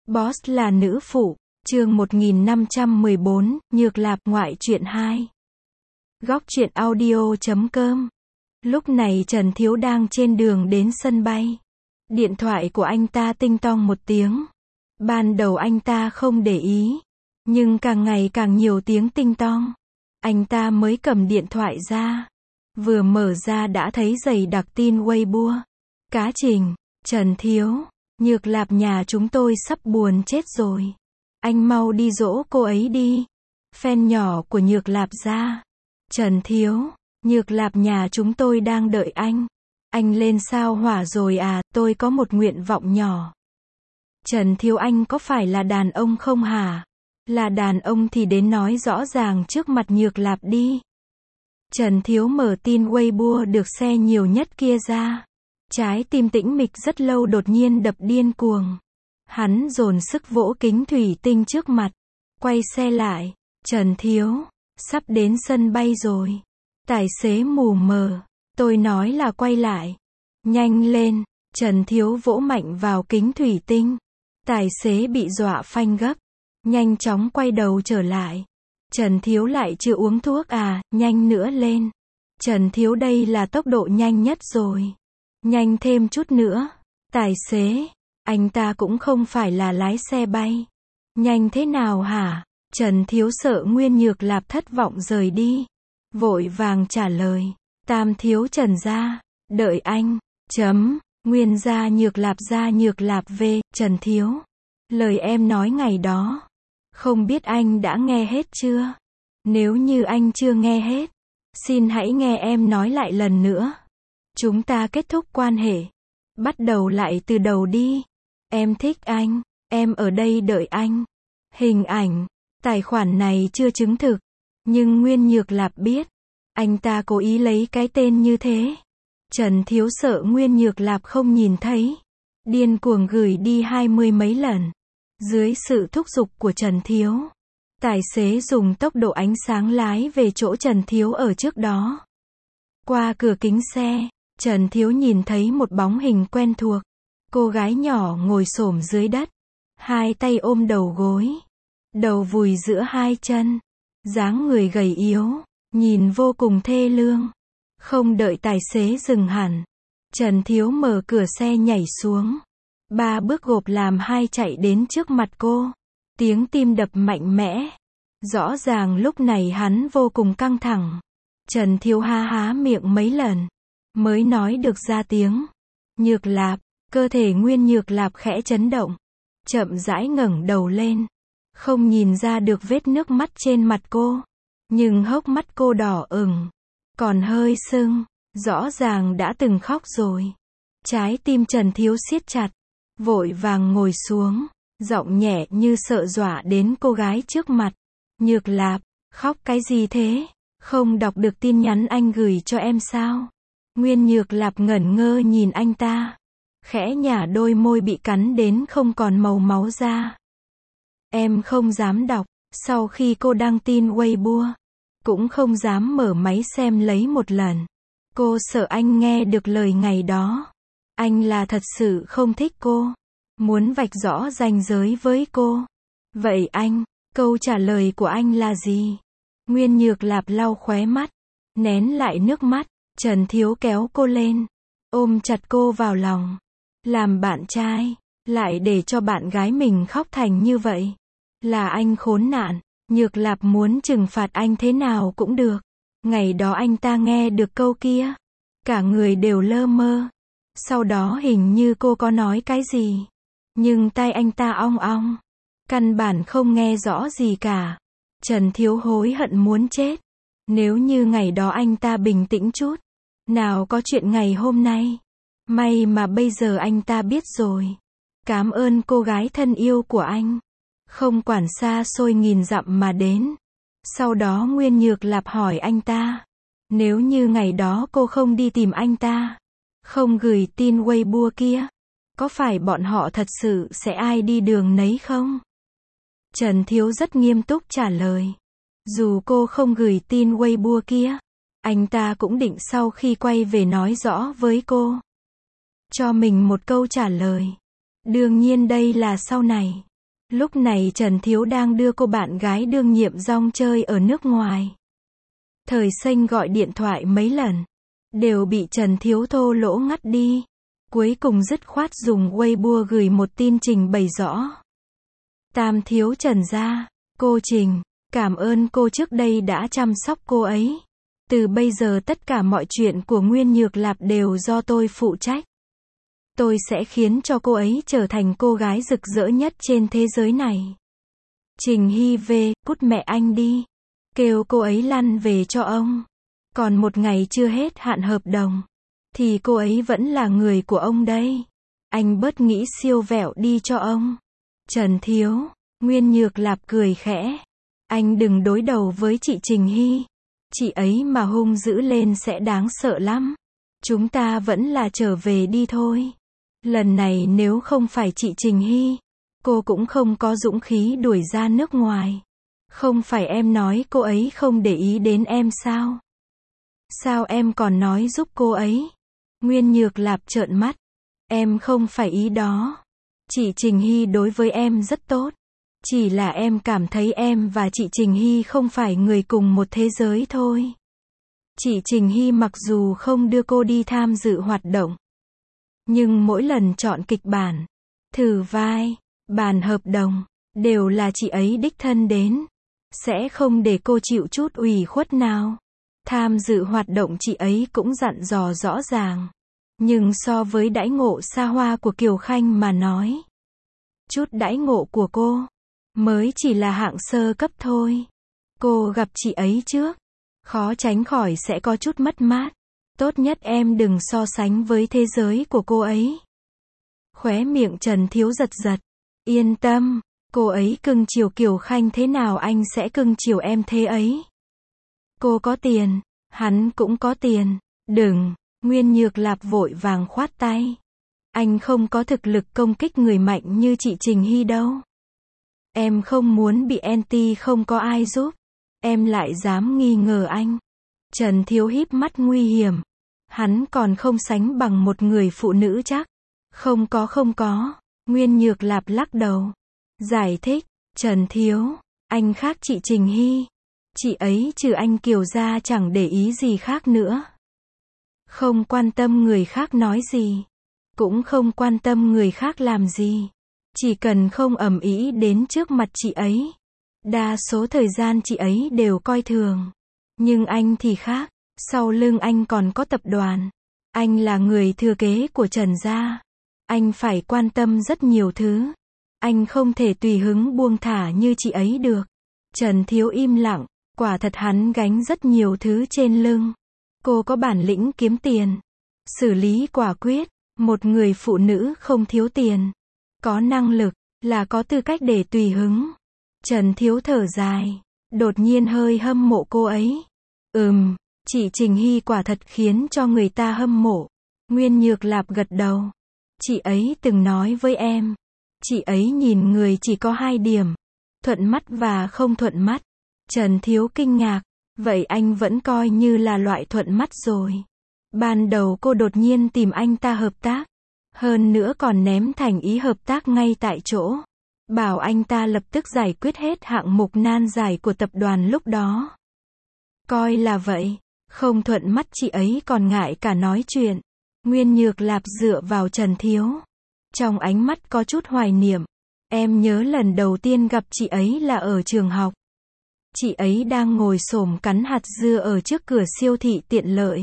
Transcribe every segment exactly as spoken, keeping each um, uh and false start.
Boss là nữ phụ, chương một nghìn năm trăm mười bốn, Nhược Lạp ngoại truyện hai. Góc truyện audio chấm com. Lúc này Trần Thiếu đang trên đường đến sân bay. Điện thoại của anh ta tinh tong một tiếng. Ban đầu anh ta không để ý, nhưng càng ngày càng nhiều tiếng tinh tong. Anh ta mới cầm điện thoại ra. Vừa mở ra đã thấy dày đặc tin Weibo. Cá Trình, Trần Thiếu, Nhược Lạp nhà chúng tôi sắp buồn chết rồi. Anh mau đi dỗ cô ấy đi. Fan nhỏ của Nhược Lạp ra. Trần Thiếu, Nhược Lạp nhà chúng tôi đang đợi anh. Anh lên sao hỏa rồi à, tôi có một nguyện vọng nhỏ. Trần Thiếu, anh có phải là đàn ông không hả? Là đàn ông thì đến nói rõ ràng trước mặt Nhược Lạp đi. Trần Thiếu mở tin Weibo được share nhiều nhất kia ra. Trái tim tĩnh mịch rất lâu đột nhiên đập điên cuồng. Hắn dồn sức vỗ kính thủy tinh trước mặt. Quay xe lại. Trần Thiếu, sắp đến sân bay rồi. Tài xế mù mờ. Tôi nói là quay lại. Nhanh lên. Trần Thiếu vỗ mạnh vào kính thủy tinh. Tài xế bị dọa phanh gấp. Nhanh chóng quay đầu trở lại. Trần Thiếu, lại chưa uống thuốc à, nhanh nữa lên. Trần Thiếu, đây là tốc độ nhanh nhất rồi. Nhanh thêm chút nữa. Tài xế, anh ta cũng không phải là lái xe bay. Nhanh thế nào hả? Trần Thiếu sợ Nguyên Nhược Lạp thất vọng rời đi. Vội vàng trả lời. Tam thiếu Trần gia, đợi anh. Chấm, Nguyên gia Nhược Lạp gia Nhược Lạp về, Trần Thiếu. Lời em nói ngày đó. Không biết anh đã nghe hết chưa? Nếu như anh chưa nghe hết, xin hãy nghe em nói lại lần nữa. Chúng ta kết thúc quan hệ. Bắt đầu lại từ đầu đi. Em thích anh. Em ở đây đợi anh. Hình ảnh. Tài khoản này chưa chứng thực. Nhưng Nguyên Nhược Lạp biết. Anh ta cố ý lấy cái tên như thế. Trần Thiếu sợ Nguyên Nhược Lạp không nhìn thấy. Điên cuồng gửi đi hai mươi mấy lần. Dưới sự thúc giục của Trần Thiếu, tài xế dùng tốc độ ánh sáng lái về chỗ Trần Thiếu ở trước đó. Qua cửa kính xe, Trần Thiếu nhìn thấy một bóng hình quen thuộc. Cô gái nhỏ ngồi xổm dưới đất, hai tay ôm đầu gối, đầu vùi giữa hai chân, dáng người gầy yếu, nhìn vô cùng thê lương. Không đợi tài xế dừng hẳn, Trần Thiếu mở cửa xe nhảy xuống. Ba bước gộp làm hai chạy đến trước mặt cô. Tiếng tim đập mạnh mẽ. Rõ ràng lúc này hắn vô cùng căng thẳng. Trần Thiếu há há miệng mấy lần, mới nói được ra tiếng. Nhược Lạp, cơ thể Nguyên Nhược Lạp khẽ chấn động. Chậm rãi ngẩng đầu lên. Không nhìn ra được vết nước mắt trên mặt cô. Nhưng hốc mắt cô đỏ ửng. Còn hơi sưng. Rõ ràng đã từng khóc rồi. Trái tim Trần Thiếu siết chặt. Vội vàng ngồi xuống, giọng nhẹ như sợ dọa đến cô gái trước mặt. Nhược Lạp, khóc cái gì thế? Không đọc được tin nhắn anh gửi cho em sao? Nguyên Nhược Lạp ngẩn ngơ nhìn anh ta. Khẽ nhả đôi môi bị cắn đến không còn màu máu ra. Em không dám đọc, sau khi cô đăng tin Weibo, cũng không dám mở máy xem lấy một lần. Cô sợ anh nghe được lời ngày đó. Anh là thật sự không thích cô. Muốn vạch rõ ranh giới với cô. Vậy anh, câu trả lời của anh là gì? Nguyên Nhược Lạp lau khóe mắt. Nén lại nước mắt. Trần Thiếu kéo cô lên. Ôm chặt cô vào lòng. Làm bạn trai. Lại để cho bạn gái mình khóc thành như vậy. Là anh khốn nạn. Nhược Lạp muốn trừng phạt anh thế nào cũng được. Ngày đó anh ta nghe được câu kia. Cả người đều lơ mơ. Sau đó hình như cô có nói cái gì. Nhưng tai anh ta ong ong. Căn bản không nghe rõ gì cả. Trần Thiếu hối hận muốn chết. Nếu như ngày đó anh ta bình tĩnh chút. Nào có chuyện ngày hôm nay. May mà bây giờ anh ta biết rồi. Cảm ơn cô gái thân yêu của anh. Không quản xa xôi nghìn dặm mà đến. Sau đó Nguyên Nhược Lạp hỏi anh ta. Nếu như ngày đó cô không đi tìm anh ta. Không gửi tin Weibo kia. Có phải bọn họ thật sự sẽ ai đi đường nấy không? Trần Thiếu rất nghiêm túc trả lời. Dù cô không gửi tin Weibo kia, anh ta cũng định sau khi quay về nói rõ với cô. Cho mình một câu trả lời. Đương nhiên đây là sau này. Lúc này Trần Thiếu đang đưa cô bạn gái đương nhiệm rong chơi ở nước ngoài. Thời Xanh gọi điện thoại mấy lần, đều bị Trần Thiếu thô lỗ ngắt đi. Cuối cùng dứt khoát dùng Weibo gửi một tin trình bày rõ. Tam thiếu Trần gia, cô Trình, cảm ơn cô trước đây đã chăm sóc cô ấy. Từ bây giờ tất cả mọi chuyện của Nguyên Nhược Lạp đều do tôi phụ trách. Tôi sẽ khiến cho cô ấy trở thành cô gái rực rỡ nhất trên thế giới này. Trình Hy về, cút mẹ anh đi. Kêu cô ấy lăn về cho ông. Còn một ngày chưa hết hạn hợp đồng, thì cô ấy vẫn là người của ông đây. Anh bớt nghĩ siêu vẹo đi cho ông. Trần Thiếu, Nguyên Nhược Lạp cười khẽ. Anh đừng đối đầu với chị Trình Hy. Chị ấy mà hung dữ lên sẽ đáng sợ lắm. Chúng ta vẫn là trở về đi thôi. Lần này nếu không phải chị Trình Hy, cô cũng không có dũng khí đuổi ra nước ngoài. Không phải em nói cô ấy không để ý đến em sao? Sao em còn nói giúp cô ấy? Nguyên Nhược Lạp trợn mắt. Em không phải ý đó. Chị Trình Hy đối với em rất tốt. Chỉ là em cảm thấy em và chị Trình Hy không phải người cùng một thế giới thôi. Chị Trình Hy mặc dù không đưa cô đi tham dự hoạt động, nhưng mỗi lần chọn kịch bản, thử vai, bàn hợp đồng, đều là chị ấy đích thân đến. Sẽ không để cô chịu chút ủy khuất nào. Tham dự hoạt động chị ấy cũng dặn dò rõ ràng. Nhưng so với đãi ngộ xa hoa của Kiều Khanh mà nói, chút đãi ngộ của cô mới chỉ là hạng sơ cấp thôi. Cô gặp chị ấy trước, khó tránh khỏi sẽ có chút mất mát. Tốt nhất em đừng so sánh với thế giới của cô ấy. Khóe miệng Trần Thiếu giật giật. Yên tâm, cô ấy cưng chiều Kiều Khanh thế nào anh sẽ cưng chiều em thế ấy. Cô có tiền, hắn cũng có tiền. Đừng, Nguyên Nhược Lạp vội vàng khoát tay. Anh không có thực lực công kích người mạnh như chị Trình Hy đâu. Em không muốn bị anti không có ai giúp. Em lại dám nghi ngờ anh. Trần Thiếu híp mắt nguy hiểm. Hắn còn không sánh bằng một người phụ nữ chắc. Không có không có. Nguyên Nhược Lạp lắc đầu. Giải thích, Trần Thiếu, anh khác chị Trình Hy. Chị ấy trừ anh Kiều ra chẳng để ý gì khác nữa. Không quan tâm người khác nói gì. Cũng không quan tâm người khác làm gì. Chỉ cần không ầm ĩ đến trước mặt chị ấy. Đa số thời gian chị ấy đều coi thường. Nhưng anh thì khác. Sau lưng anh còn có tập đoàn. Anh là người thừa kế của Trần gia. Anh phải quan tâm rất nhiều thứ. Anh không thể tùy hứng buông thả như chị ấy được. Trần Thiếu im lặng. Quả thật hắn gánh rất nhiều thứ trên lưng. Cô có bản lĩnh kiếm tiền. Xử lý quả quyết. Một người phụ nữ không thiếu tiền. Có năng lực. Là có tư cách để tùy hứng. Trần Thiếu thở dài. Đột nhiên hơi hâm mộ cô ấy. Ừm, chị Trình Hy quả thật khiến cho người ta hâm mộ. Nguyên Nhược Lạp gật đầu. Chị ấy từng nói với em. Chị ấy nhìn người chỉ có hai điểm. Thuận mắt và không thuận mắt. Trần Thiếu kinh ngạc. Vậy anh vẫn coi như là loại thuận mắt rồi. Ban đầu cô đột nhiên tìm anh ta hợp tác. Hơn nữa còn ném thành ý hợp tác ngay tại chỗ. Bảo anh ta lập tức giải quyết hết hạng mục nan giải của tập đoàn lúc đó. Coi là vậy. Không thuận mắt chị ấy còn ngại cả nói chuyện. Nguyên Nhược Lạp dựa vào Trần Thiếu. Trong ánh mắt có chút hoài niệm. Em nhớ lần đầu tiên gặp chị ấy là ở trường học. Chị ấy đang ngồi xổm cắn hạt dưa ở trước cửa siêu thị tiện lợi.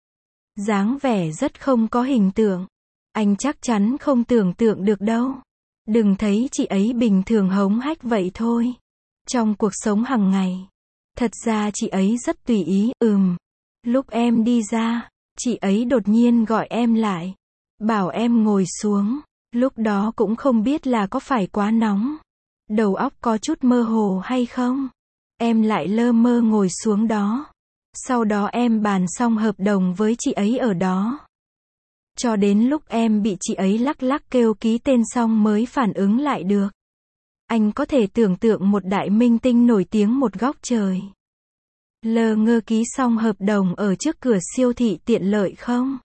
Dáng vẻ rất không có hình tượng. Anh chắc chắn không tưởng tượng được đâu. Đừng thấy chị ấy bình thường hống hách vậy thôi. Trong cuộc sống hàng ngày, thật ra chị ấy rất tùy ý. Ừm. Lúc em đi ra, chị ấy đột nhiên gọi em lại. Bảo em ngồi xuống. Lúc đó cũng không biết là có phải quá nóng. Đầu óc có chút mơ hồ hay không. Em lại lơ mơ ngồi xuống đó. Sau đó em bàn xong hợp đồng với chị ấy ở đó. Cho đến lúc em bị chị ấy lắc lắc kêu ký tên xong mới phản ứng lại được. Anh có thể tưởng tượng một đại minh tinh nổi tiếng một góc trời. Lơ ngơ ký xong hợp đồng ở trước cửa siêu thị tiện lợi không?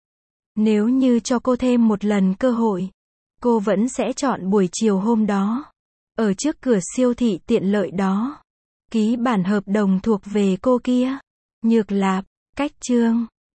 Nếu như cho cô thêm một lần cơ hội, cô vẫn sẽ chọn buổi chiều hôm đó. Ở trước cửa siêu thị tiện lợi đó. Ký bản hợp đồng thuộc về cô kia. Nhược Lạp, cách chương